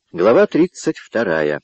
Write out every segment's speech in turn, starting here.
Глава 32.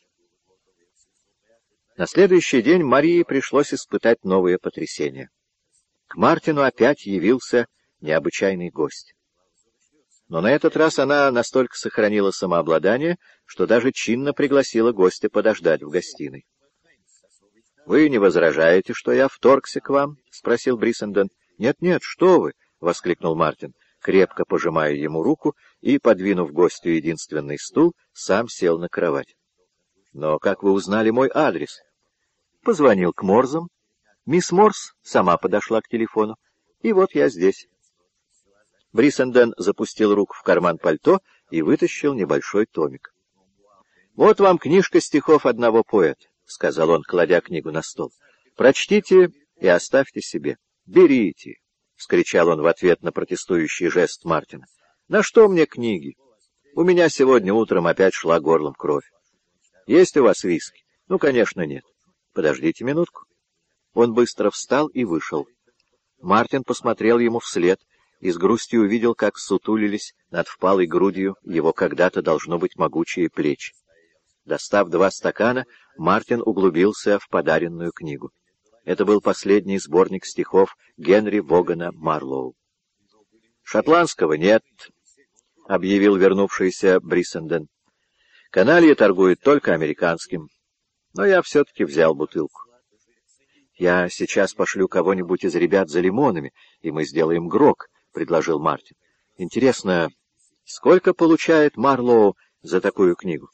На следующий день Марии пришлось испытать новые потрясения. К Мартину опять явился необычайный гость. Но на этот раз она настолько сохранила самообладание, что даже чинно пригласила гостя подождать в гостиной. — Вы не возражаете, что я вторгся к вам? — спросил Бриссенден. — Нет-нет, что вы! — воскликнул Мартин, крепко пожимая ему руку и, подвинув гостю единственный стул, сам сел на кровать. — Но как вы узнали мой адрес? — Позвонил к Морзам. Мисс Морз сама подошла к телефону. И вот я здесь. Бриссенден запустил руку в карман пальто и вытащил небольшой томик. — Вот вам книжка стихов одного поэта, — сказал он, кладя книгу на стол. — Прочтите и оставьте себе. — Берите, — вскричал он в ответ на протестующий жест Мартина. — На что мне книги? У меня сегодня утром опять шла горлом кровь. Есть у вас виски? Ну, конечно, нет. Подождите минутку. Он быстро встал и вышел. Мартин посмотрел ему вслед и с грустью увидел, как сутулились над впалой грудью его когда-то должно быть могучие плечи. Достав 2 стакана, Мартин углубился в подаренную книгу. Это был последний сборник стихов Генри Вогана Марлоу. «Шотландского нет», — объявил вернувшийся Бриссенден. «Каналья торгует только американским. Но я все-таки взял бутылку. Я сейчас пошлю кого-нибудь из ребят за лимонами, и мы сделаем грог», — предложил Мартин. «Интересно, сколько получает Марлоу за такую книгу?»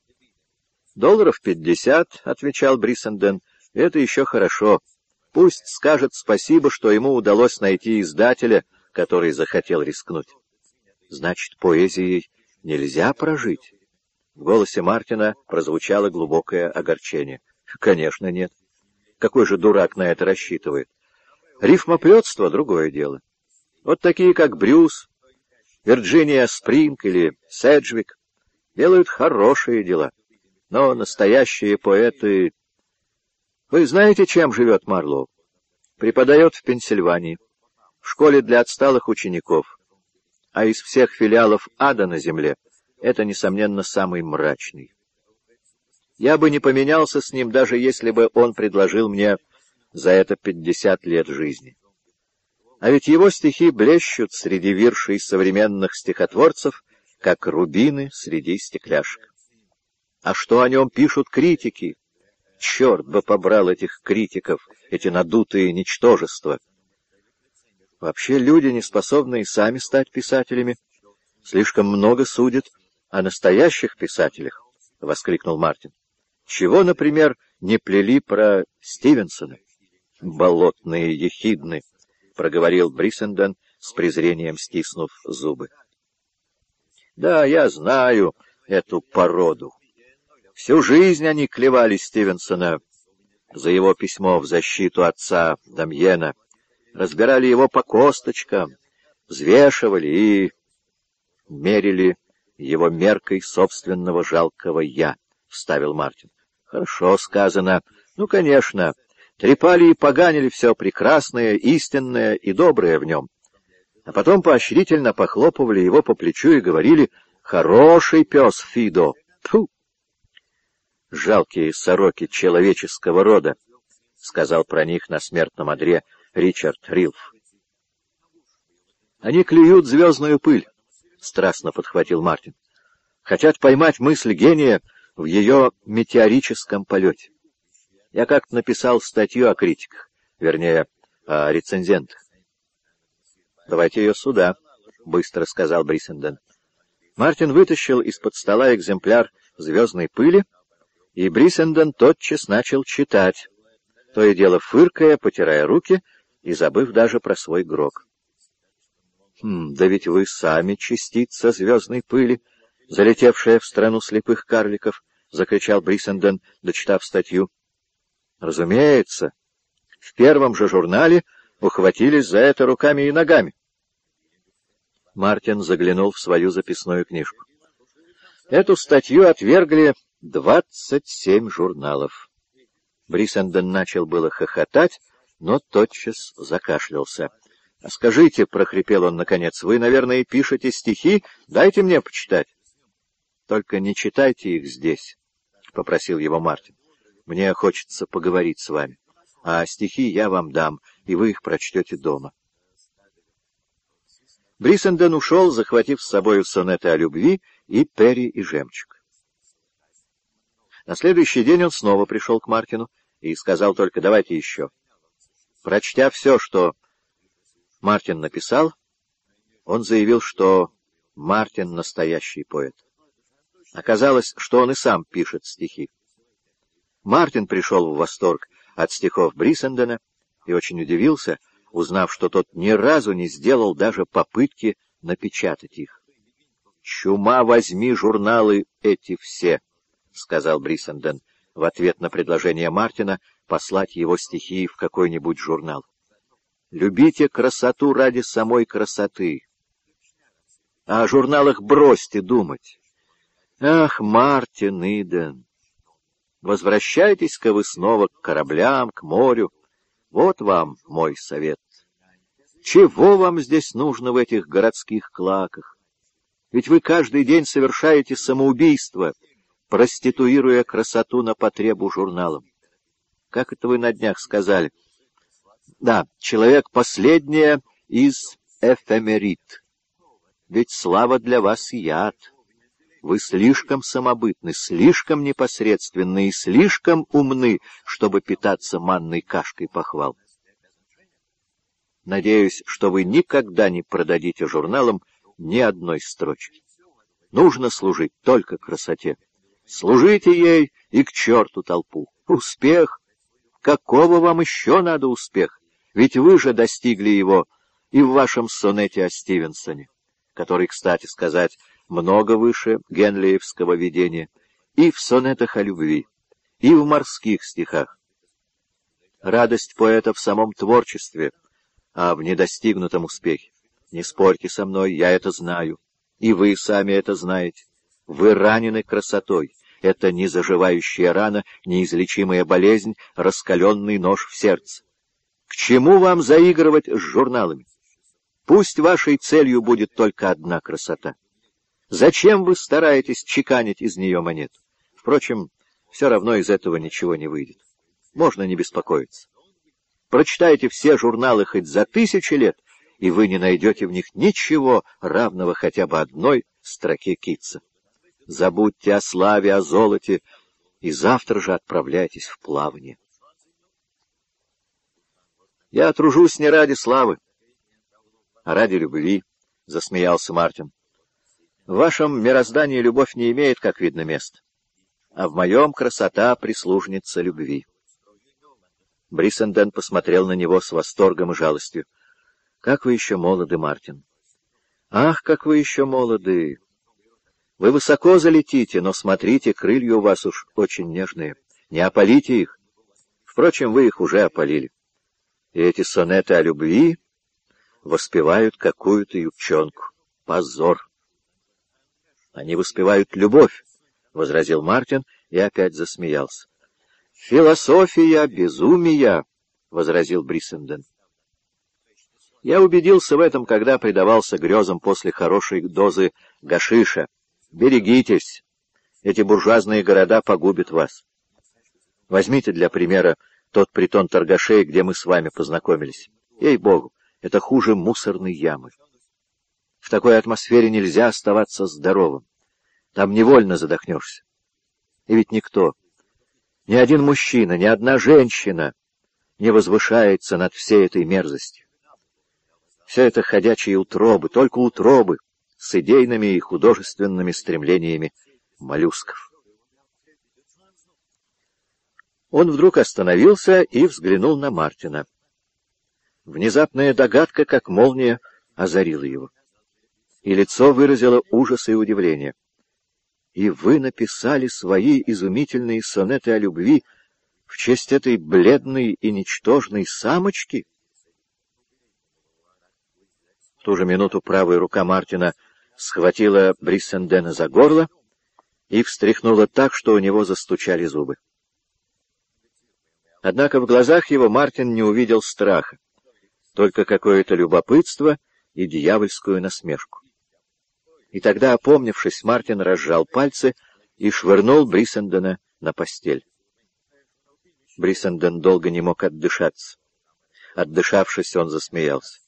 $50, — отвечал Бриссенден. — Это еще хорошо. Пусть скажет спасибо, что ему удалось найти издателя, который захотел рискнуть. — Значит, поэзией нельзя прожить? В голосе Мартина прозвучало глубокое огорчение. — Конечно, нет. Какой же дурак на это рассчитывает? Рифмоплетство — другое дело. Вот такие, как Брюс, Вирджиния Спринг или Седжвик, делают хорошие дела. Но настоящие поэты... Вы знаете, чем живет Марлоу? Преподает в Пенсильвании, в школе для отсталых учеников. А из всех филиалов ада на земле это, несомненно, самый мрачный. Я бы не поменялся с ним, даже если бы он предложил мне за это 50 лет жизни. А ведь его стихи блещут среди виршей современных стихотворцев, как рубины среди стекляшек. А что о нем пишут критики? Черт бы побрал этих критиков, эти надутые ничтожества. Вообще люди, не способные сами стать писателями, слишком много судят о настоящих писателях, — воскликнул Мартин. Чего, например, не плели про Стивенсона? Болотные ехидны, — проговорил Бриссенден с презрением, стиснув зубы. Да, я знаю эту породу. Всю жизнь они клевали Стивенсона за его письмо в защиту отца Дамьена, разбирали его по косточкам, взвешивали и мерили его меркой собственного жалкого «я», — вставил Мартин. Хорошо сказано. Ну, конечно, трепали и поганили все прекрасное, истинное и доброе в нем. А потом поощрительно похлопывали его по плечу и говорили: «Хороший пес, Фидо!» Тьфу! «Жалкие сороки человеческого рода», — сказал про них на смертном одре Ричард Рилф. «Они клюют звездную пыль», — страстно подхватил Мартин. «Хотят поймать мысль гения в ее метеорическом полете. Я как-то написал статью о критиках, вернее, о рецензентах». «Давайте ее сюда», — быстро сказал Бриссенден. Мартин вытащил из-под стола экземпляр звездной пыли, и Бриссенден тотчас начал читать, то и дело фыркая, потирая руки и забыв даже про свой грог. Да ведь вы сами частица звездной пыли, залетевшая в страну слепых карликов, — закричал Бриссенден, дочитав статью. Разумеется, в первом же журнале ухватились за это руками и ногами. Мартин заглянул в свою записную книжку. Эту статью отвергли 27 журналов. Бриссенден начал было хохотать, но тотчас закашлялся. — Скажите, — прохрипел он наконец, — вы, наверное, пишете стихи? Дайте мне почитать. Только не читайте их здесь, — попросил его Мартин. Мне хочется поговорить с вами. А стихи я вам дам, и вы их прочтете дома. Бриссенден ушел, захватив с собою сонеты о любви и перья и жемчуг. На следующий день он снова пришел к Мартину и сказал только: «Давайте еще». Прочтя все, что Мартин написал, он заявил, что Мартин — настоящий поэт. Оказалось, что он и сам пишет стихи. Мартин пришел в восторг от стихов Бриссендена и очень удивился, узнав, что тот ни разу не сделал даже попытки напечатать их. «Чума возьми журналы эти все», — сказал Бриссенден в ответ на предложение Мартина послать его стихи в какой-нибудь журнал. «Любите красоту ради самой красоты. А о журналах бросьте думать. Ах, Мартин Иден, возвращайтесь-ка вы снова к кораблям, к морю. Вот вам мой совет. Чего вам здесь нужно в этих городских клаках? Ведь вы каждый день совершаете самоубийство, проституируя красоту на потребу журналам. Как это вы на днях сказали? Да, человек последнее из эфемерид. Ведь слава для вас яд. Вы слишком самобытны, слишком непосредственны и слишком умны, чтобы питаться манной кашкой похвал. Надеюсь, что вы никогда не продадите журналам ни одной строчки. Нужно служить только красоте. Служите ей и к черту толпу. Успех? Какого вам еще надо успех? Ведь вы же достигли его и в вашем сонете о Стивенсоне, который, кстати сказать, много выше генлиевского видения, и в сонетах о любви, и в морских стихах. Радость поэта в самом творчестве, а в недостигнутом успехе. Не спорьте со мной, я это знаю, и вы сами это знаете. Вы ранены красотой. Это незаживающая рана, неизлечимая болезнь, раскаленный нож в сердце. К чему вам заигрывать с журналами? Пусть вашей целью будет только одна красота. Зачем вы стараетесь чеканить из нее монет? Впрочем, все равно из этого ничего не выйдет. Можно не беспокоиться. Прочитайте все журналы хоть за 1000 лет, и вы не найдете в них ничего, равного хотя бы одной строке Китса. Забудьте о славе, о золоте, и завтра же отправляйтесь в плавание. Я тружусь не ради славы, а ради любви, — засмеялся Мартин. В вашем мироздании любовь не имеет, как видно, места, а в моем красота — прислужница любви. Бриссенден посмотрел на него с восторгом и жалостью. — Как вы еще молоды, Мартин! Ах, как вы еще молоды! Вы высоко залетите, но смотрите, крылья у вас уж очень нежные. Не опалите их. Впрочем, вы их уже опалили. И эти сонеты о любви воспевают какую-то девчонку. Позор! Они воспевают любовь, — возразил Мартин и опять засмеялся. Философия безумия, — возразил Бриссенден. Я убедился в этом, когда предавался грезам после хорошей дозы гашиша. Берегитесь, эти буржуазные города погубят вас. Возьмите для примера тот притон торгашей, где мы с вами познакомились. Ей-богу, это хуже мусорной ямы. В такой атмосфере нельзя оставаться здоровым. Там невольно задохнешься. И ведь никто, ни один мужчина, ни одна женщина не возвышается над всей этой мерзостью. Все это ходячие утробы, только утробы, с идейными и художественными стремлениями моллюсков. Он вдруг остановился и взглянул на Мартина. Внезапная догадка, как молния, озарила его. И лицо выразило ужас и удивление. «И вы написали свои изумительные сонеты о любви в честь этой бледной и ничтожной самочки?» В ту же минуту правая рука Мартина схватила Бриссендена за горло и встряхнула так, что у него застучали зубы. Однако в глазах его Мартин не увидел страха, только какое-то любопытство и дьявольскую насмешку. И тогда, опомнившись, Мартин разжал пальцы и швырнул Бриссендена на постель. Бриссенден долго не мог отдышаться. Отдышавшись, он засмеялся.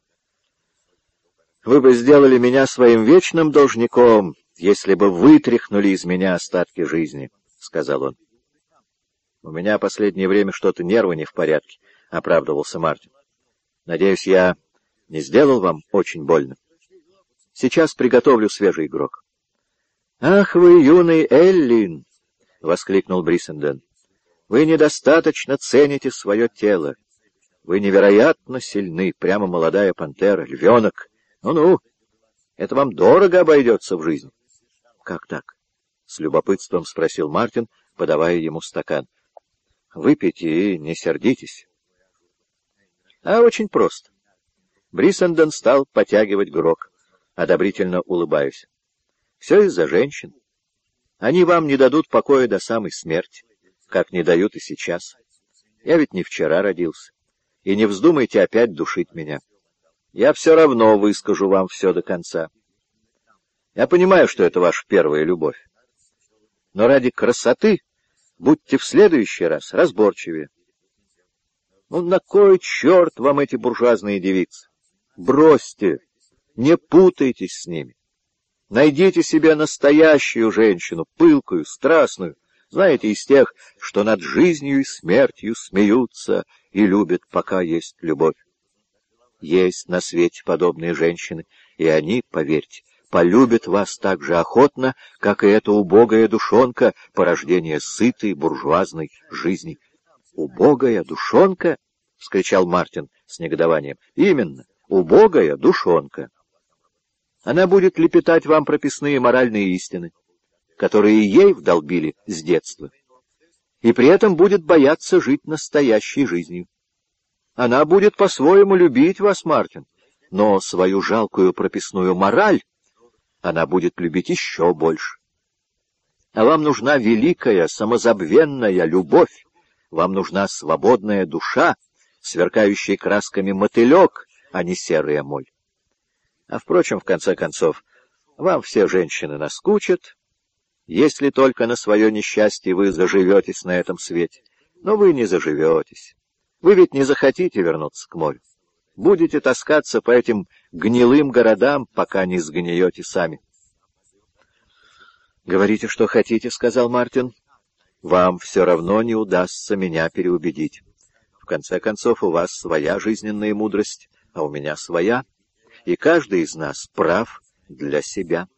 «Вы бы сделали меня своим вечным должником, если бы вытряхнули из меня остатки жизни», — сказал он. «У меня последнее время что-то нервы не в порядке», — оправдывался Мартин. «Надеюсь, я не сделал вам очень больно. Сейчас приготовлю свежий игрок». «Ах вы, юный Эллин!» — воскликнул Бриссенден. «Вы недостаточно цените свое тело. Вы невероятно сильны, прямо молодая пантера, львенок. Ну-ну, это вам дорого обойдется в жизни». «Как так?» — с любопытством спросил Мартин, подавая ему стакан. «Выпейте и не сердитесь». «А очень просто». Бриссенден стал потягивать грог, одобрительно улыбаясь. «Все из-за женщин. Они вам не дадут покоя до самой смерти, как не дают и сейчас. Я ведь не вчера родился. И не вздумайте опять душить меня. Я все равно выскажу вам все до конца. Я понимаю, что это ваша первая любовь. Но ради красоты будьте в следующий раз разборчивее. Ну, на кой черт вам эти буржуазные девицы? Бросьте, не путайтесь с ними. Найдите себе настоящую женщину, пылкую, страстную, знаете, из тех, что над жизнью и смертью смеются и любят, пока есть любовь. Есть на свете подобные женщины, и они, поверьте, полюбят вас так же охотно, как и эта убогая душонка, порождение сытой буржуазной жизни. «Убогая душонка?» — вскричал Мартин с негодованием. «Именно, убогая душонка. Она будет лепетать вам прописные моральные истины, которые ей вдолбили с детства, и при этом будет бояться жить настоящей жизнью. Она будет по-своему любить вас, Мартин, но свою жалкую прописную мораль она будет любить еще больше. А вам нужна великая, самозабвенная любовь, вам нужна свободная душа, сверкающий красками мотылек, а не серая моль. А, впрочем, в конце концов, вам все женщины наскучат, если только на свое несчастье вы заживетесь на этом свете. Но вы не заживетесь. Вы ведь не захотите вернуться к морю. Будете таскаться по этим гнилым городам, пока не сгниете сами. «Говорите, что хотите», — сказал Мартин. «Вам все равно не удастся меня переубедить. В конце концов, у вас своя жизненная мудрость, а у меня своя, и каждый из нас прав для себя».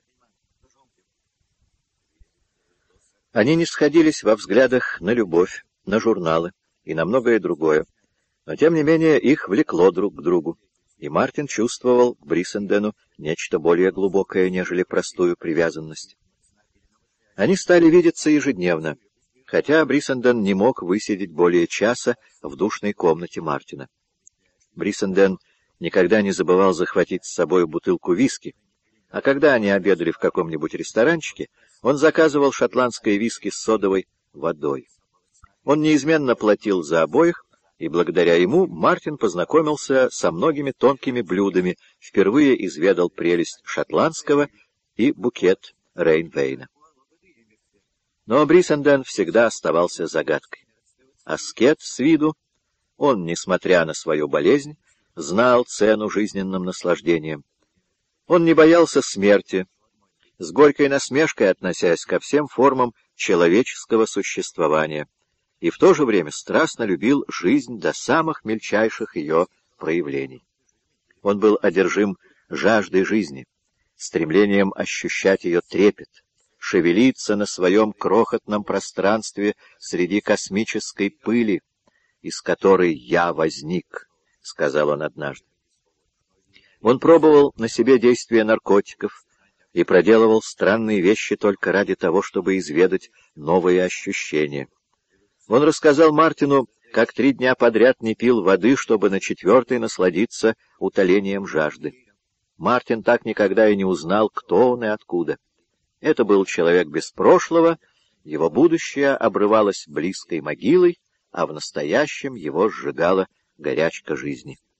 Они не сходились во взглядах на любовь, на журналы и на многое другое, но, тем не менее, их влекло друг к другу, и Мартин чувствовал к Бриссендену нечто более глубокое, нежели простую привязанность. Они стали видеться ежедневно, хотя Бриссенден не мог высидеть более часа в душной комнате Мартина. Бриссенден никогда не забывал захватить с собой бутылку виски, а когда они обедали в каком-нибудь ресторанчике, он заказывал шотландское виски с содовой водой. Он неизменно платил за обоих, и благодаря ему Мартин познакомился со многими тонкими блюдами, впервые изведал прелесть шотландского и букет Рейнвейна. Но Бриссенден всегда оставался загадкой. Аскет с виду, он, несмотря на свою болезнь, знал цену жизненным наслаждениям. Он не боялся смерти, с горькой насмешкой относясь ко всем формам человеческого существования, и в то же время страстно любил жизнь до самых мельчайших ее проявлений. Он был одержим жаждой жизни, стремлением ощущать ее трепет, шевелиться на своем крохотном пространстве среди космической пыли, из которой я возник, — сказал он однажды. Он пробовал на себе действие наркотиков и проделывал странные вещи только ради того, чтобы изведать новые ощущения. Он рассказал Мартину, как 3 дня подряд не пил воды, чтобы на 4-й насладиться утолением жажды. Мартин так никогда и не узнал, кто он и откуда. Это был человек без прошлого, его будущее обрывалось близкой могилой, а в настоящем его сжигала горячка жизни.